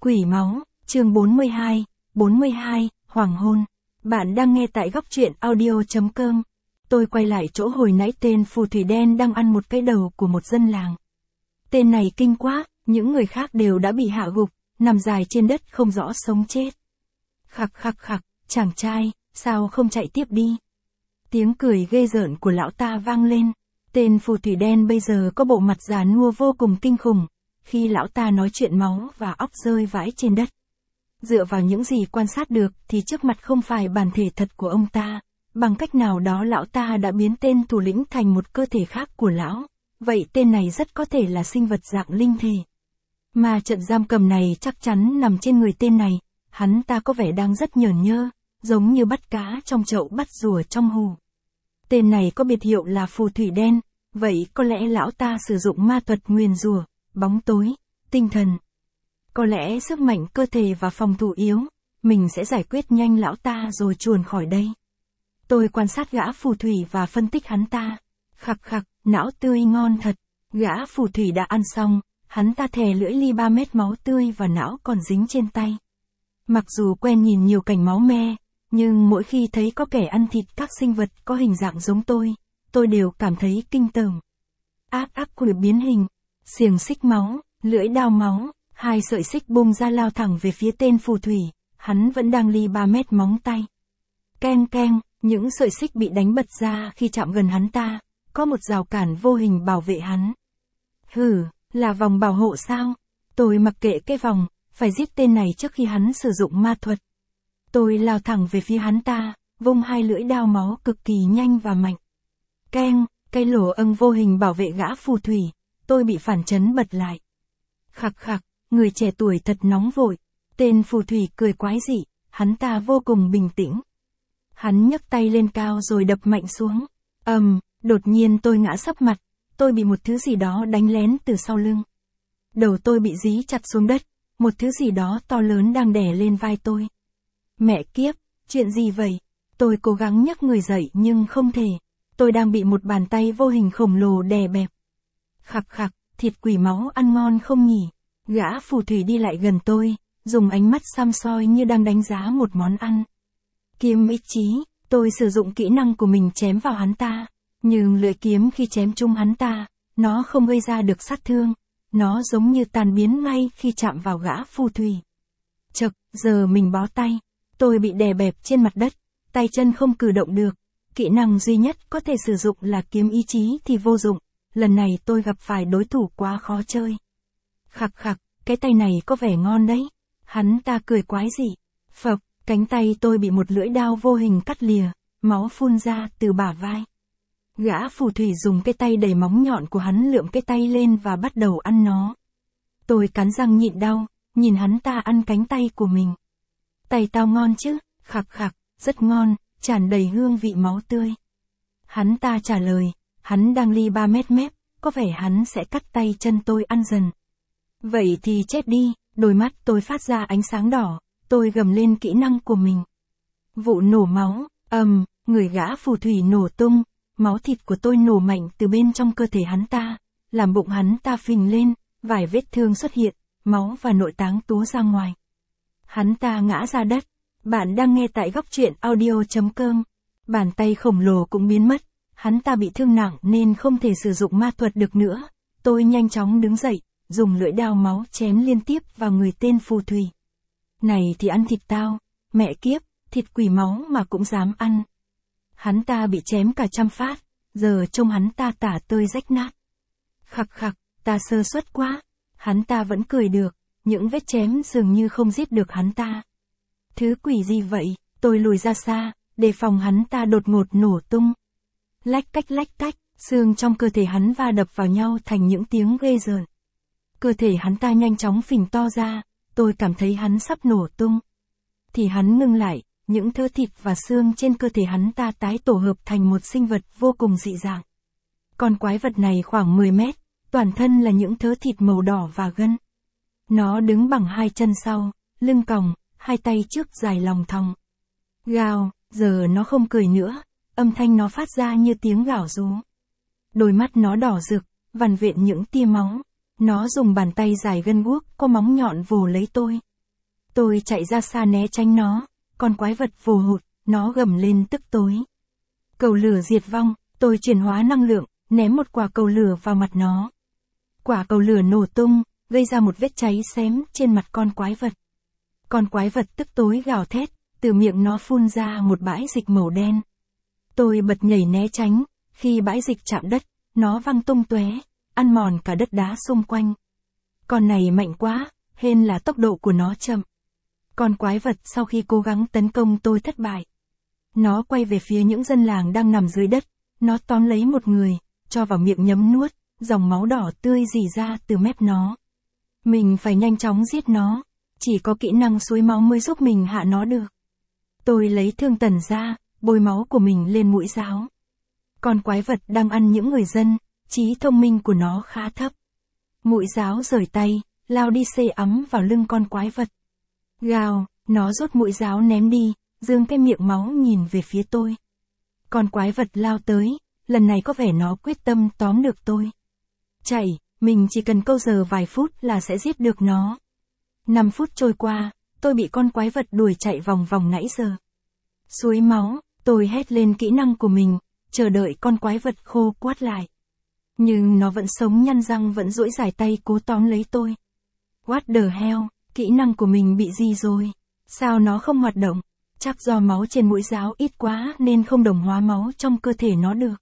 Quỷ máu, chương 42, hoàng hôn. Bạn đang nghe tại góc truyện audio.com. Tôi quay lại chỗ hồi nãy tên phù thủy đen đang ăn một cái đầu của một dân làng. Tên này kinh quá, những người khác đều đã bị hạ gục, nằm dài trên đất không rõ sống chết. Khặc khặc khặc, chàng trai, sao không chạy tiếp đi? Tiếng cười ghê rợn của lão ta vang lên. Tên phù thủy đen bây giờ có bộ mặt già nua vô cùng kinh khủng. Khi lão ta nói chuyện máu và óc rơi vãi trên đất. Dựa vào những gì quan sát được thì trước mặt không phải bản thể thật của ông ta. Bằng cách nào đó lão ta đã biến tên thủ lĩnh thành một cơ thể khác của lão. Vậy tên này rất có thể là sinh vật dạng linh thể. Mà trận giam cầm này chắc chắn nằm trên người tên này. Hắn ta có vẻ đang rất nhởn nhơ, giống như bắt cá trong chậu bắt rùa trong hồ. Tên này có biệt hiệu là phù thủy đen. Vậy có lẽ lão ta sử dụng ma thuật nguyền rủa, bóng tối, tinh thần. Có lẽ sức mạnh cơ thể và phòng thủ yếu, mình sẽ giải quyết nhanh lão ta rồi chuồn khỏi đây. Tôi quan sát gã phù thủy và phân tích hắn ta. Khặc khặc, não tươi ngon thật. Gã phù thủy đã ăn xong, hắn ta thè lưỡi li 3 mét máu tươi và não còn dính trên tay. Mặc dù quen nhìn nhiều cảnh máu me, nhưng mỗi khi thấy có kẻ ăn thịt các sinh vật có hình dạng giống tôi đều cảm thấy kinh tởm. Ác quỷ biến hình, xiềng xích máu, lưỡi đao máu, 2 sợi xích bung ra lao thẳng về phía tên phù thủy, hắn vẫn đang li 3 mét móng tay. Keng keng, những sợi xích bị đánh bật ra khi chạm gần hắn ta, có một rào cản vô hình bảo vệ hắn. Hừ, là vòng bảo hộ sao? Tôi mặc kệ cái vòng, phải giết tên này trước khi hắn sử dụng ma thuật. Tôi lao thẳng về phía hắn ta, vung 2 lưỡi đao máu cực kỳ nhanh và mạnh. Keng, cây lỗ âng vô hình bảo vệ gã phù thủy, tôi bị phản chấn bật lại. Khặc khặc, người trẻ tuổi thật nóng vội. Tên phù thủy cười quái dị, hắn ta vô cùng bình tĩnh. Hắn nhấc tay lên cao rồi đập mạnh xuống. Đột nhiên tôi ngã sấp mặt, tôi bị một thứ gì đó đánh lén từ sau lưng. Đầu tôi bị dí chặt xuống đất, một thứ gì đó to lớn đang đè lên vai tôi. Mẹ kiếp, chuyện gì vậy? Tôi cố gắng nhấc người dậy nhưng không thể. Tôi đang bị một bàn tay vô hình khổng lồ đè bẹp. Khặc khặc, thịt quỷ máu ăn ngon không nhỉ? Gã phù thủy đi lại gần tôi, dùng ánh mắt xăm soi như đang đánh giá một món ăn. Kiếm ý chí, tôi sử dụng kỹ năng của mình chém vào hắn ta. Nhưng lưỡi kiếm khi chém trúng hắn ta, nó không gây ra được sát thương. Nó giống như tan biến ngay khi chạm vào gã phù thủy. Chậc, giờ mình bó tay. Tôi bị đè bẹp trên mặt đất, tay chân không cử động được. Kỹ năng duy nhất có thể sử dụng là kiếm ý chí thì vô dụng. Lần này tôi gặp phải đối thủ quá khó chơi. Khặc khặc, cái tay này có vẻ ngon đấy. Hắn ta cười quái dị. Phộc, cánh tay tôi bị một lưỡi đao vô hình cắt lìa, máu phun ra từ bả vai. Gã phù thủy dùng cái tay đầy móng nhọn của hắn lượm cái tay lên và bắt đầu ăn nó. Tôi cắn răng nhịn đau, nhìn hắn ta ăn cánh tay của mình. Tay tao ngon chứ? Khặc khặc, rất ngon, tràn đầy hương vị máu tươi. Hắn ta trả lời, hắn đang li 3 mét, có vẻ hắn sẽ cắt tay chân tôi ăn dần. Vậy thì chết đi, đôi mắt tôi phát ra ánh sáng đỏ, tôi gầm lên kỹ năng của mình. Vụ nổ máu, người gã phù thủy nổ tung, máu thịt của tôi nổ mạnh từ bên trong cơ thể hắn ta, làm bụng hắn ta phình lên, vài vết thương xuất hiện, máu và nội táng túa ra ngoài. Hắn ta ngã ra đất. Bạn đang nghe tại góc truyện audio.com. Bàn tay khổng lồ cũng biến mất. Hắn ta bị thương nặng nên không thể sử dụng ma thuật được nữa. Tôi nhanh chóng đứng dậy, dùng lưỡi đao máu chém liên tiếp vào người tên phù thủy. Này thì ăn thịt tao, mẹ kiếp, thịt quỷ máu mà cũng dám ăn. Hắn ta bị chém cả 100 phát, giờ trông hắn ta tả tơi rách nát. Khặc khặc, ta sơ suất quá. Hắn ta vẫn cười được, những vết chém dường như không giết được hắn ta. Thứ quỷ gì vậy? Tôi lùi ra xa, đề phòng hắn ta đột ngột nổ tung. Lách cách, xương trong cơ thể hắn va đập vào nhau thành những tiếng ghê rợn. Cơ thể hắn ta nhanh chóng phình to ra, tôi cảm thấy hắn sắp nổ tung. Thì hắn ngưng lại, những thớ thịt và xương trên cơ thể hắn ta tái tổ hợp thành một sinh vật vô cùng dị dạng. Con quái vật này khoảng 10 mét, toàn thân là những thớ thịt màu đỏ và gân. Nó đứng bằng 2 chân sau, lưng còng, 2 tay trước dài lòng thòng. Gào, giờ nó không cười nữa, âm thanh nó phát ra như tiếng gào rú. Đôi mắt nó đỏ rực, vằn vện những tia máu. Nó dùng bàn tay dài gân guốc có móng nhọn vồ lấy tôi, Tôi chạy ra xa né tránh nó, con quái vật vồ hụt, nó gầm lên tức tối. Cầu lửa diệt vong, tôi chuyển hóa năng lượng, ném một quả cầu lửa vào mặt nó. Quả cầu lửa nổ tung, gây ra một vết cháy xém trên mặt con quái vật. Con quái vật tức tối gào thét, từ miệng nó phun ra một bãi dịch màu đen. Tôi bật nhảy né tránh, khi bãi dịch chạm đất, nó văng tung tóe, ăn mòn cả đất đá xung quanh. Con này mạnh quá, hên là tốc độ của nó chậm. Con quái vật sau khi cố gắng tấn công tôi thất bại. Nó quay về phía những dân làng đang nằm dưới đất, nó tóm lấy một người, cho vào miệng nhấm nuốt, dòng máu đỏ tươi rỉ ra từ mép nó. Mình phải nhanh chóng giết nó, chỉ có kỹ năng suối máu mới giúp mình hạ nó được. Tôi lấy thương tần ra, bôi máu của mình lên mũi giáo. Con quái vật đang ăn những người dân, trí thông minh của nó khá thấp. Mũi giáo rời tay, lao đi xê ấm vào lưng con quái vật. Gào, nó rút mũi giáo ném đi, dương cái miệng máu nhìn về phía tôi. Con quái vật lao tới, lần này có vẻ nó quyết tâm tóm được tôi. Chạy, mình chỉ cần câu giờ vài phút là sẽ giết được nó. 5 phút trôi qua, tôi bị con quái vật đuổi chạy vòng vòng nãy giờ. Suối máu, tôi hét lên kỹ năng của mình, chờ đợi con quái vật khô quát lại. Nhưng nó vẫn sống nhăn răng vẫn duỗi dài tay cố tóm lấy tôi. What the hell, kỹ năng của mình bị gì rồi? Sao nó không hoạt động? Chắc do máu trên mũi giáo ít quá nên không đồng hóa máu trong cơ thể nó được.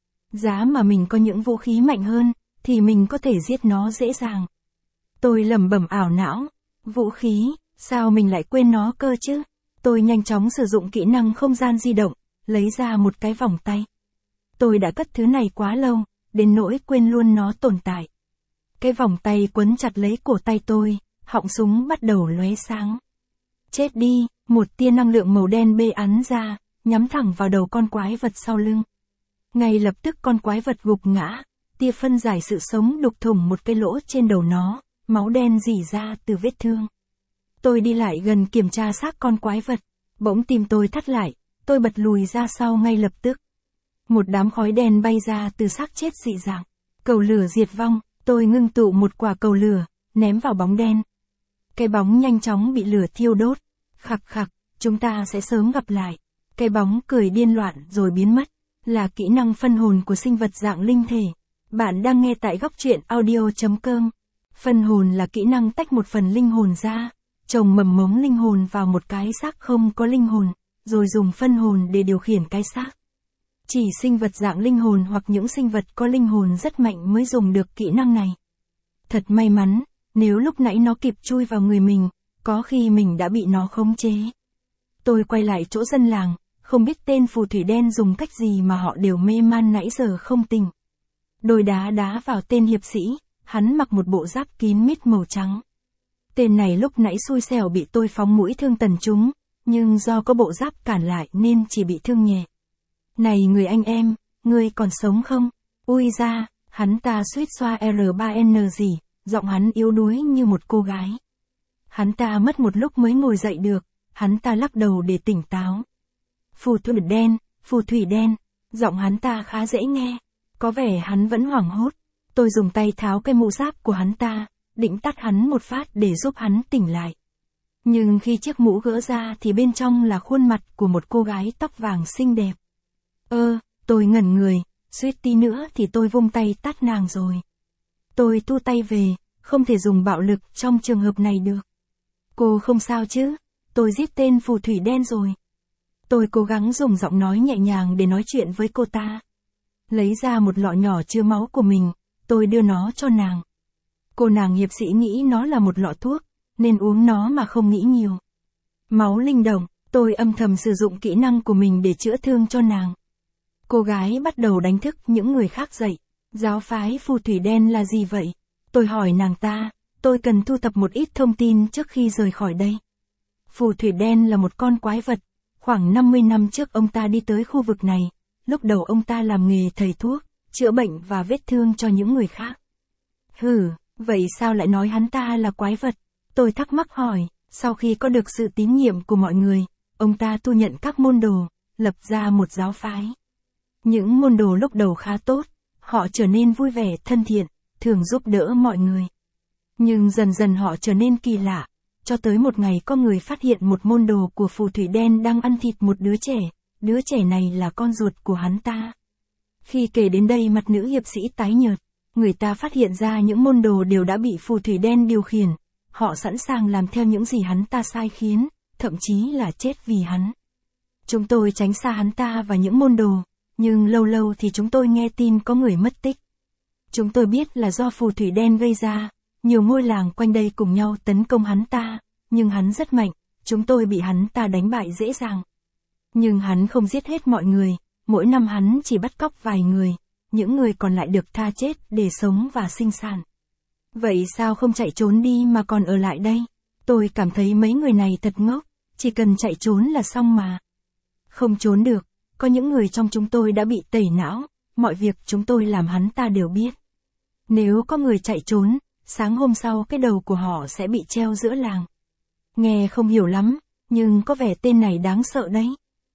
Giá mà mình có những vũ khí mạnh hơn, thì mình có thể giết nó dễ dàng. Tôi lẩm bẩm ảo não. Vũ khí, sao mình lại quên nó cơ chứ? Tôi nhanh chóng sử dụng kỹ năng không gian di động, lấy ra một cái vòng tay. Tôi đã cất thứ này quá lâu, đến nỗi quên luôn nó tồn tại. Cái vòng tay quấn chặt lấy cổ tay tôi, họng súng bắt đầu lóe sáng. Chết đi, một tia năng lượng màu đen bê ắn ra, nhắm thẳng vào đầu con quái vật sau lưng. Ngay lập tức con quái vật gục ngã, tia phân giải sự sống đục thủng một cái lỗ trên đầu nó, máu đen rỉ ra từ vết thương. Tôi đi lại gần kiểm tra xác con quái vật, bỗng tim tôi thắt lại, tôi bật lùi ra sau ngay lập tức. Một đám khói đen bay ra từ xác chết dị dạng. Cầu lửa diệt vong, tôi ngưng tụ một quả cầu lửa, ném vào bóng đen. Cái bóng nhanh chóng bị lửa thiêu đốt. Khặc khặc, chúng ta sẽ sớm gặp lại. Cái bóng cười điên loạn rồi biến mất. Là kỹ năng phân hồn của sinh vật dạng linh thể. Bạn đang nghe tại góc truyện audio.com. Phân hồn là kỹ năng tách một phần linh hồn ra, trồng mầm mống linh hồn vào một cái xác không có linh hồn, rồi dùng phân hồn để điều khiển cái xác. Chỉ sinh vật dạng linh hồn hoặc những sinh vật có linh hồn rất mạnh mới dùng được kỹ năng này. Thật may mắn, nếu lúc nãy nó kịp chui vào người mình, có khi mình đã bị nó khống chế. Tôi quay lại chỗ dân làng, không biết tên phù thủy đen dùng cách gì mà họ đều mê man nãy giờ không tỉnh. Đôi đá đá vào tên hiệp sĩ, hắn mặc một bộ giáp kín mít màu trắng. Tên này lúc nãy xui xẻo bị tôi phóng mũi thương tần trúng, nhưng do có bộ giáp cản lại nên chỉ bị thương nhẹ. Này người anh em, ngươi còn sống không? Ui ra, hắn ta suýt xoa R3N gì, giọng hắn yếu đuối như một cô gái. Hắn ta mất một lúc mới ngồi dậy được, hắn ta lắc đầu để tỉnh táo. Phù thủy đen, giọng hắn ta khá dễ nghe, có vẻ hắn vẫn hoảng hốt. Tôi dùng tay tháo cái mũ giáp của hắn ta, định tát hắn một phát để giúp hắn tỉnh lại. Nhưng khi chiếc mũ gỡ ra thì bên trong là khuôn mặt của một cô gái tóc vàng xinh đẹp. Tôi ngẩn người, suýt tí nữa thì tôi vung tay tát nàng rồi. Tôi thu tay về, không thể dùng bạo lực trong trường hợp này được. Cô không sao chứ? Tôi giết tên phù thủy đen rồi. Tôi cố gắng dùng giọng nói nhẹ nhàng để nói chuyện với cô ta. Lấy ra một lọ nhỏ chứa máu của mình, tôi đưa nó cho nàng. Cô nàng hiệp sĩ nghĩ nó là một lọ thuốc, nên uống nó mà không nghĩ nhiều. Máu linh động, tôi âm thầm sử dụng kỹ năng của mình để chữa thương cho nàng. Cô gái bắt đầu đánh thức những người khác dậy. Giáo phái phù thủy đen là gì vậy? Tôi hỏi nàng ta, tôi cần thu thập một ít thông tin trước khi rời khỏi đây. Phù thủy đen là một con quái vật. Khoảng 50 năm trước ông ta đi tới khu vực này. Lúc đầu ông ta làm nghề thầy thuốc, chữa bệnh và vết thương cho những người khác. Vậy sao lại nói hắn ta là quái vật? Tôi thắc mắc hỏi, sau khi có được sự tín nhiệm của mọi người, ông ta thu nhận các môn đồ, lập ra một giáo phái. Những môn đồ lúc đầu khá tốt, họ trở nên vui vẻ thân thiện, thường giúp đỡ mọi người. Nhưng dần dần họ trở nên kỳ lạ, cho tới một ngày có người phát hiện một môn đồ của phù thủy đen đang ăn thịt một đứa trẻ này là con ruột của hắn ta. Khi kể đến đây mặt nữ hiệp sĩ tái nhợt, người ta phát hiện ra những môn đồ đều đã bị phù thủy đen điều khiển, họ sẵn sàng làm theo những gì hắn ta sai khiến, thậm chí là chết vì hắn. Chúng tôi tránh xa hắn ta và những môn đồ, nhưng lâu lâu thì chúng tôi nghe tin có người mất tích. Chúng tôi biết là do phù thủy đen gây ra, nhiều ngôi làng quanh đây cùng nhau tấn công hắn ta, nhưng hắn rất mạnh, chúng tôi bị hắn ta đánh bại dễ dàng. Nhưng hắn không giết hết mọi người, mỗi năm hắn chỉ bắt cóc vài người, những người còn lại được tha chết để sống và sinh sản. Vậy sao không chạy trốn đi mà còn ở lại đây? Tôi cảm thấy mấy người này thật ngốc, chỉ cần chạy trốn là xong mà. Không trốn được, có những người trong chúng tôi đã bị tẩy não, mọi việc chúng tôi làm hắn ta đều biết. Nếu có người chạy trốn, sáng hôm sau cái đầu của họ sẽ bị treo giữa làng. Nghe không hiểu lắm, nhưng có vẻ tên này đáng sợ đấy.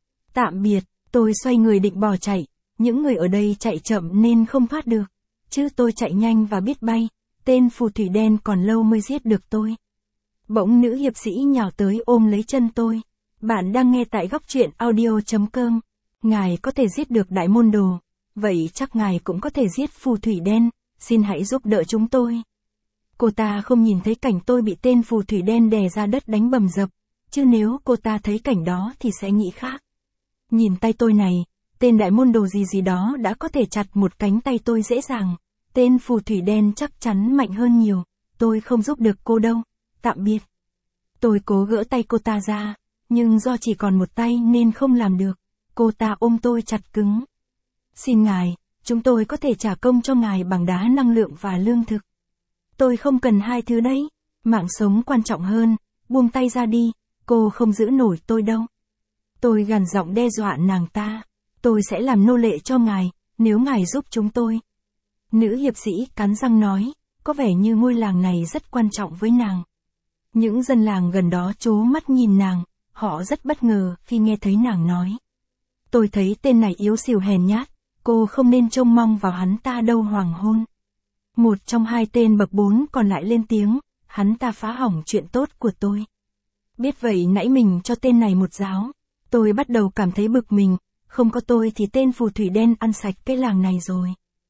Tạm biệt, tôi xoay người định bỏ chạy, những người ở đây chạy chậm nên không thoát được. Chứ tôi chạy nhanh và biết bay, tên phù thủy đen còn lâu mới giết được tôi. Bỗng nữ hiệp sĩ nhào tới ôm lấy chân tôi. Bạn đang nghe tại góc truyện audio.com. Ngài có thể giết được đại môn đồ, vậy chắc ngài cũng có thể giết phù thủy đen, xin hãy giúp đỡ chúng tôi. Cô ta không nhìn thấy cảnh tôi bị tên phù thủy đen đè ra đất đánh bầm dập, chứ nếu cô ta thấy cảnh đó thì sẽ nghĩ khác. Nhìn tay tôi này, tên đại môn đồ gì đó đã có thể chặt một cánh tay tôi dễ dàng. Tên phù thủy đen chắc chắn mạnh hơn nhiều, tôi không giúp được cô đâu, tạm biệt. Tôi cố gỡ tay cô ta ra, nhưng do chỉ còn một tay nên không làm được, cô ta ôm tôi chặt cứng. Xin ngài, chúng tôi có thể trả công cho ngài bằng đá năng lượng và lương thực. Tôi không cần hai thứ đấy, mạng sống quan trọng hơn, buông tay ra đi, cô không giữ nổi tôi đâu. Tôi gằn giọng đe dọa nàng ta, tôi sẽ làm nô lệ cho ngài, nếu ngài giúp chúng tôi. Nữ hiệp sĩ cắn răng nói, có vẻ như ngôi làng này rất quan trọng với nàng. Những dân làng gần đó trố mắt nhìn nàng, họ rất bất ngờ khi nghe thấy nàng nói. Tôi thấy tên này yếu xìu hèn nhát, cô không nên trông mong vào hắn ta đâu hoàng hôn. Một trong hai tên bậc 4 còn lại lên tiếng, hắn ta phá hỏng chuyện tốt của tôi. Biết vậy nãy mình cho tên này một giáo, tôi bắt đầu cảm thấy bực mình, không có tôi thì tên phù thủy đen ăn sạch cái làng này rồi.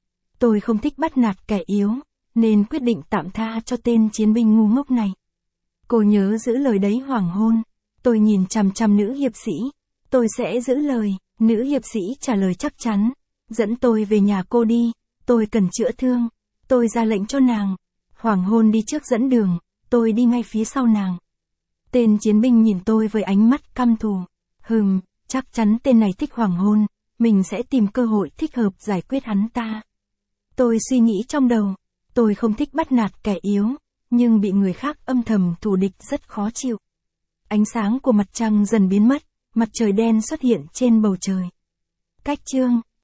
Tôi không thích bắt nạt kẻ yếu, nên quyết định tạm tha cho tên chiến binh ngu ngốc này. Cô nhớ giữ lời đấy hoàng hôn. Tôi nhìn chằm chằm nữ hiệp sĩ. Tôi sẽ giữ lời, nữ hiệp sĩ trả lời chắc chắn. Dẫn tôi về nhà cô đi, tôi cần chữa thương. Tôi ra lệnh cho nàng. Hoàng hôn đi trước dẫn đường, tôi đi ngay phía sau nàng. Tên chiến binh nhìn tôi với ánh mắt căm thù. Chắc chắn tên này thích hoàng hôn, mình sẽ tìm cơ hội thích hợp giải quyết hắn ta. Tôi suy nghĩ trong đầu, tôi không thích bắt nạt kẻ yếu, nhưng bị người khác âm thầm thù địch rất khó chịu. Ánh sáng của mặt trăng dần biến mất, mặt trời đen xuất hiện trên bầu trời. Cách chương